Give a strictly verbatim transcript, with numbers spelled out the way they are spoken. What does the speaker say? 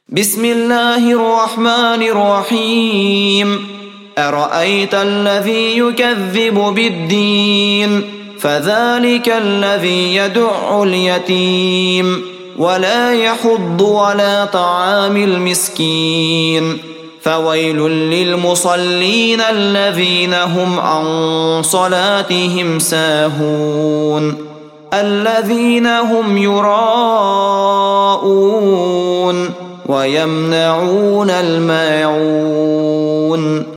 بسم الله الرحمن الرحيم أرأيت الذي يكذب بالدين فذلك الذي يدع اليتيم ولا يحض على طعام المسكين فويل للمصلين الذين هم عن صلاتهم ساهون الذين هم يراءون ويمنعون الماعون